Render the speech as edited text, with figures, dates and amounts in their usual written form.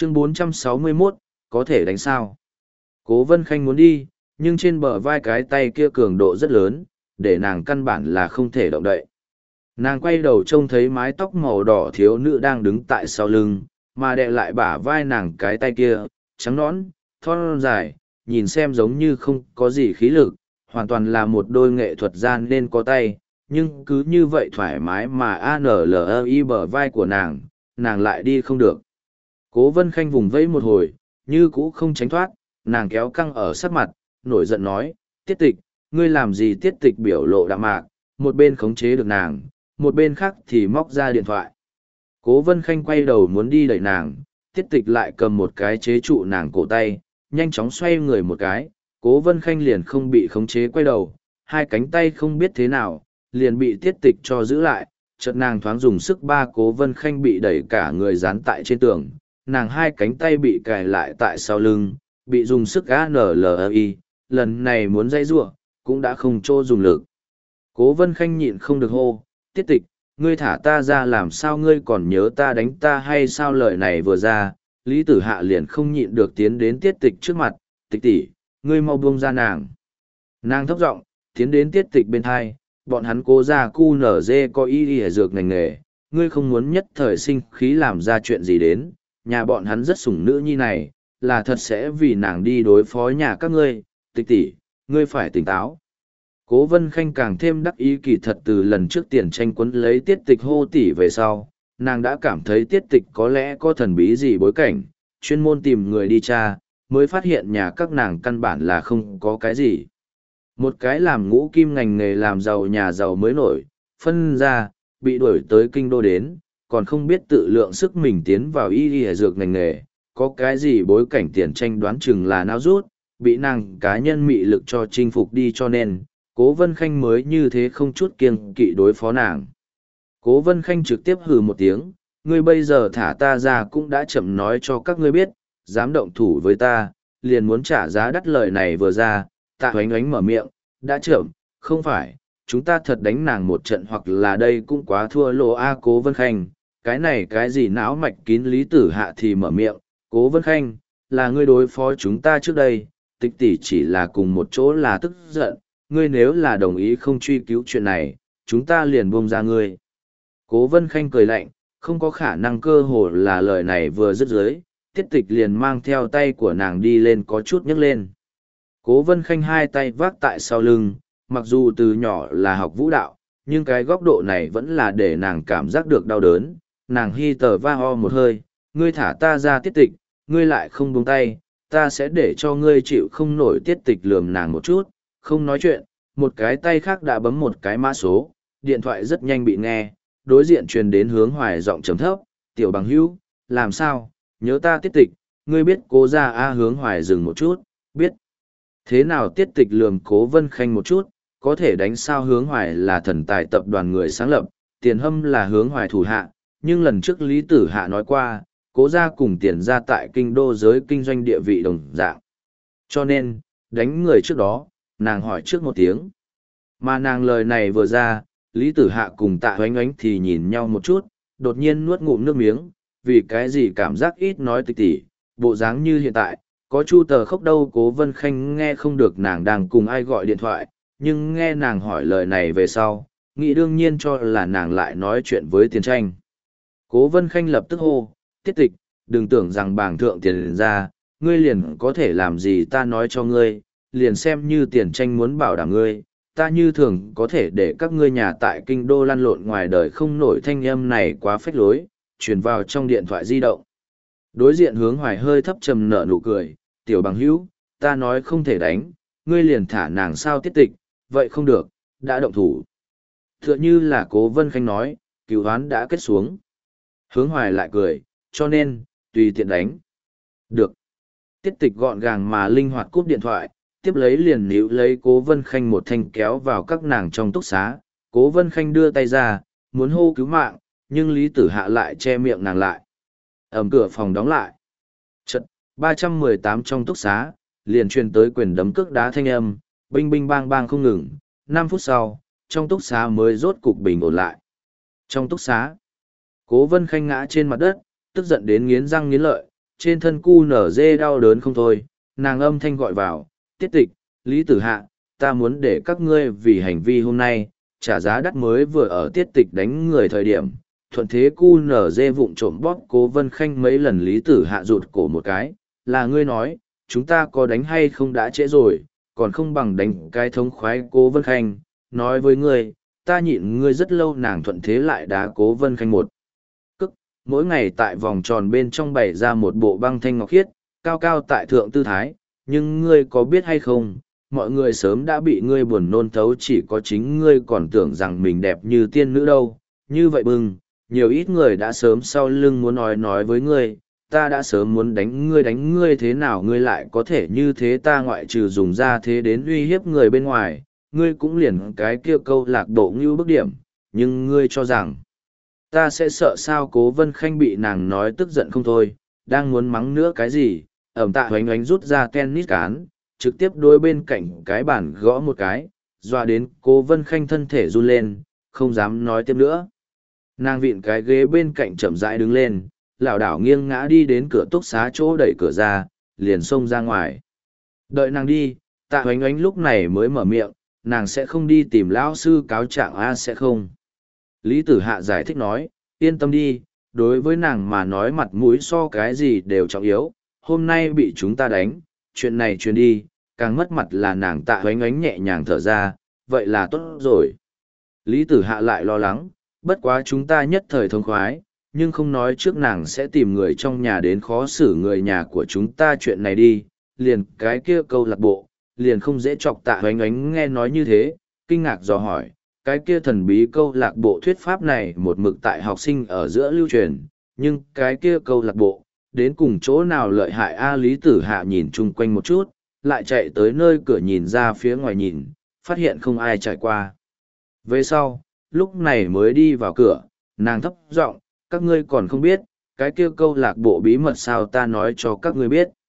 Chương 461, có thể đánh sao? Cố Vân Khanh muốn đi, nhưng trên bờ vai cái tay kia cường độ rất lớn, để nàng căn bản là không thể động đậy. Nàng quay đầu trông thấy mái tóc màu đỏ thiếu nữ đang đứng tại sau lưng, mà đè lại bả vai nàng cái tay kia, trắng nõn, thon dài, nhìn xem giống như không có gì khí lực, hoàn toàn là một đôi nghệ thuật gian nên có tay, nhưng cứ như vậy thoải mái mà ANLI bờ vai của nàng lại đi không được. Cố Vân Khanh vùng vẫy một hồi, như cũ không tránh thoát, nàng kéo căng ở sắc mặt, nổi giận nói, Tiết Tịch, ngươi làm gì? Tiết Tịch biểu lộ đạm mạc, một bên khống chế được nàng, một bên khác thì móc ra điện thoại. Cố Vân Khanh quay đầu muốn đi đẩy nàng, Tiết Tịch lại cầm một cái chế trụ nàng cổ tay, nhanh chóng xoay người một cái, Cố Vân Khanh liền không bị khống chế quay đầu, hai cánh tay không biết thế nào, liền bị Tiết Tịch cho giữ lại, chợt nàng thoáng dùng sức ba Cố Vân Khanh bị đẩy cả người dán tại trên tường, nàng hai cánh tay bị cài lại tại sau lưng, bị dùng sức ANLI, lần này muốn dãy giụa, cũng đã không chỗ dùng lực. Cố Vân Khanh nhịn không được hô, Tiết Tịch, ngươi thả ta ra, làm sao ngươi còn nhớ ta đánh ta hay sao? Lời này vừa ra, Lý Tử Hạ liền không nhịn được tiến đến Tiết Tịch trước mặt, Tịch tỷ, ngươi mau buông ra nàng. Nàng thấp giọng tiến đến Tiết Tịch bên thai, bọn hắn Cố gia QNZ có y dược ngành nghề, ngươi không muốn nhất thời sinh khí làm ra chuyện gì đến, nhà bọn hắn rất sủng nữ nhi này, là thật sẽ vì nàng đi đối phó nhà các ngươi, Tịch tỷ, ngươi phải tỉnh táo. Cố Vân Khanh càng thêm đắc ý, kỳ thật từ lần trước tiền tranh quấn lấy Tiết Tịch hô tỷ về sau, nàng đã cảm thấy Tiết Tịch có lẽ có thần bí gì bối cảnh, chuyên môn tìm người đi tra, mới phát hiện nhà các nàng căn bản là không có cái gì. Một cái làm ngũ kim ngành nghề làm giàu nhà giàu mới nổi, phân ra, bị đuổi tới kinh đô đến, còn không biết tự lượng sức mình tiến vào y dược ngành nghề, có cái gì bối cảnh tiền tranh đoán chừng là nao rút, bị nàng cá nhân mị lực cho chinh phục đi, cho nên Cố Vân Khanh mới như thế không chút kiêng kỵ đối phó nàng. Cố Vân Khanh trực tiếp hừ một tiếng, ngươi bây giờ thả ta ra cũng đã chậm, nói cho các ngươi biết, dám động thủ với ta, liền muốn trả giá đắt. Lời này vừa ra, Tạ Oánh Oánh mở miệng, đã chậm, không phải, chúng ta thật đánh nàng một trận hoặc là đây cũng quá thua lỗ a. Cố Vân Khanh, cái này cái gì não mạch kín. Lý Tử Hạ thì mở miệng, Cố Vân Khanh, là ngươi đối phó chúng ta trước đây, Tịch tỷ chỉ là cùng một chỗ là tức giận, ngươi nếu là đồng ý không truy cứu chuyện này, chúng ta liền buông ra ngươi. Cố Vân Khanh cười lạnh, không có khả năng. Cơ hồ là lời này vừa dứt dưới, Tiết Tịch liền mang theo tay của nàng đi lên, có chút nhấc lên. Cố Vân Khanh hai tay vác tại sau lưng, mặc dù từ nhỏ là học vũ đạo, nhưng cái góc độ này vẫn là để nàng cảm giác được đau đớn. Nàng hi tờ va ho một hơi, ngươi thả ta ra. Tiết Tịch, ngươi lại không buông tay, ta sẽ để cho ngươi chịu không nổi. Tiết Tịch lườm nàng một chút, không nói chuyện, một cái tay khác đã bấm một cái mã số, điện thoại rất nhanh bị nghe, đối diện truyền đến Hướng Hoài giọng trầm thấp, tiểu bằng hữu, làm sao, nhớ ta Tiết Tịch, ngươi biết Cố gia a? Hướng Hoài dừng một chút, biết. Thế nào? Tiết Tịch lườm Cố Vân Khanh một chút, có thể đánh sao? Hướng Hoài là thần tài tập đoàn người sáng lập, Tiền Hâm là Hướng Hoài thủ hạ, nhưng lần trước Lý Tử Hạ nói qua, Cố gia cùng Tiền gia tại kinh đô giới kinh doanh địa vị đồng dạng. Cho nên, đánh người trước đó, nàng hỏi trước một tiếng. Mà nàng lời này vừa ra, Lý Tử Hạ cùng Tạ Oánh Oánh thì nhìn nhau một chút, đột nhiên nuốt ngụm nước miếng, vì cái gì cảm giác ít nói Tịch tỷ, bộ dáng như hiện tại, có chu tờ khóc đâu. Cố Vân Khanh nghe không được nàng đang cùng ai gọi điện thoại, nhưng nghe nàng hỏi lời này về sau, nghĩ đương nhiên cho là nàng lại nói chuyện với Tiền Tranh. Cố Vân Khanh lập tức hô, Tiết Tịch, đừng tưởng rằng bảng thượng tiền ra, ngươi liền có thể làm gì ta nói cho ngươi, liền xem như Tiền Tranh muốn bảo đảm ngươi, ta như thường có thể để các ngươi nhà tại kinh đô lăn lộn ngoài đời không nổi. Thanh âm này quá phách lối, truyền vào trong điện thoại di động. Đối diện Hướng Hoài hơi thấp trầm nở nụ cười, tiểu bằng hữu, ta nói không thể đánh, ngươi liền thả nàng sao? Tiết Tịch, vậy không được, đã động thủ. Tựa như là Cố Vân Khanh nói, cửu hoán đã kết xuống. Hướng Hoài lại cười, cho nên, tùy tiện đánh. Được. Tiết Tịch gọn gàng mà linh hoạt cúp điện thoại, tiếp lấy liền níu lấy Cố Vân Khanh một thanh kéo vào các nàng trong túc xá. Cố Vân Khanh đưa tay ra, muốn hô cứu mạng, nhưng Lý Tử Hạ lại che miệng nàng lại. Cửa phòng đóng lại. Chật, 318 trong túc xá, liền truyền tới quyền đấm cước đá thanh âm, binh binh bang bang không ngừng. 5 phút sau, trong túc xá mới rốt cục bình ổn lại. Trong túc xá, Cố Vân Khanh ngã trên mặt đất, tức giận đến nghiến răng nghiến lợi, trên thân cu nở dê đau đớn không thôi, nàng âm thanh gọi vào, Tiết Tịch, Lý Tử Hạ, ta muốn để các ngươi vì hành vi hôm nay, trả giá đắt mới vừa ở Tiết Tịch đánh người thời điểm. Thuận thế cu nở dê vụng trộm bóp Cố Vân Khanh mấy lần. Lý Tử Hạ rụt cổ một cái, là ngươi nói, chúng ta có đánh hay không đã trễ rồi, còn không bằng đánh cái thống khoái. Cố Vân Khanh, nói với ngươi, ta nhịn ngươi rất lâu. Nàng thuận thế lại đá Cố Vân Khanh một cước, mỗi ngày tại vòng tròn bên trong bày ra một bộ băng thanh ngọc khiết, cao cao tại thượng tư thái, nhưng ngươi có biết hay không, mọi người sớm đã bị ngươi buồn nôn thấu, chỉ có chính ngươi còn tưởng rằng mình đẹp như tiên nữ đâu. Như vậy bưng, nhiều ít người đã sớm sau lưng muốn nói với ngươi, ta đã sớm muốn đánh ngươi thế nào ngươi lại có thể như thế. Ta ngoại trừ dùng ra thế đến uy hiếp người bên ngoài, ngươi cũng liền cái kia câu lạc bộ ngưu bức điểm, nhưng ngươi cho rằng ta sẽ sợ sao? Cố Vân Khanh bị nàng nói tức giận không thôi, đang muốn mắng nữa cái gì, Tạ Hoánh Oánh rút ra tennis cán, trực tiếp đối bên cạnh cái bàn gõ một cái, dọa đến Cố Vân Khanh thân thể run lên, không dám nói tiếp nữa. Nàng vịn cái ghế bên cạnh chậm rãi đứng lên, lảo đảo nghiêng ngã đi đến cửa túc xá chỗ, đẩy cửa ra, liền xông ra ngoài. Đợi nàng đi, Tạ Hoánh Oánh lúc này mới mở miệng, nàng sẽ không đi tìm lão sư cáo trạng a? Sẽ không. Lý Tử Hạ giải thích nói, yên tâm đi, đối với nàng mà nói mặt mũi so cái gì đều trọng yếu, hôm nay bị chúng ta đánh, chuyện này truyền đi, càng mất mặt là nàng. Tạ Hoánh Oánh nhẹ nhàng thở ra, vậy là tốt rồi. Lý Tử Hạ lại lo lắng, bất quá chúng ta nhất thời thông khoái, nhưng không nói trước nàng sẽ tìm người trong nhà đến khó xử người nhà của chúng ta. Chuyện này đi, liền cái kia câu lạc bộ, liền không dễ chọc. Tạ Hoánh Oánh nghe nói như thế, kinh ngạc dò hỏi, cái kia thần bí câu lạc bộ thuyết pháp này một mực tại học sinh ở giữa lưu truyền, nhưng cái kia câu lạc bộ, đến cùng chỗ nào lợi hại a? Lý Tử Hạ nhìn chung quanh một chút, lại chạy tới nơi cửa nhìn ra phía ngoài nhìn, phát hiện không ai trải qua. Về sau, lúc này mới đi vào cửa, nàng thấp giọng, các ngươi còn không biết, cái kia câu lạc bộ bí mật sao? Ta nói cho các ngươi biết.